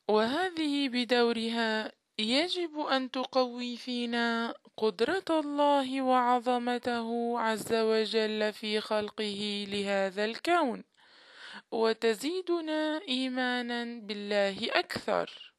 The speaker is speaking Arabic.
وهذه بدورها يجب أن تقوي فينا قدرة الله وعظمته عز وجل في خلقه لهذا الكون، وتزيدنا إيمانا بالله أكثر.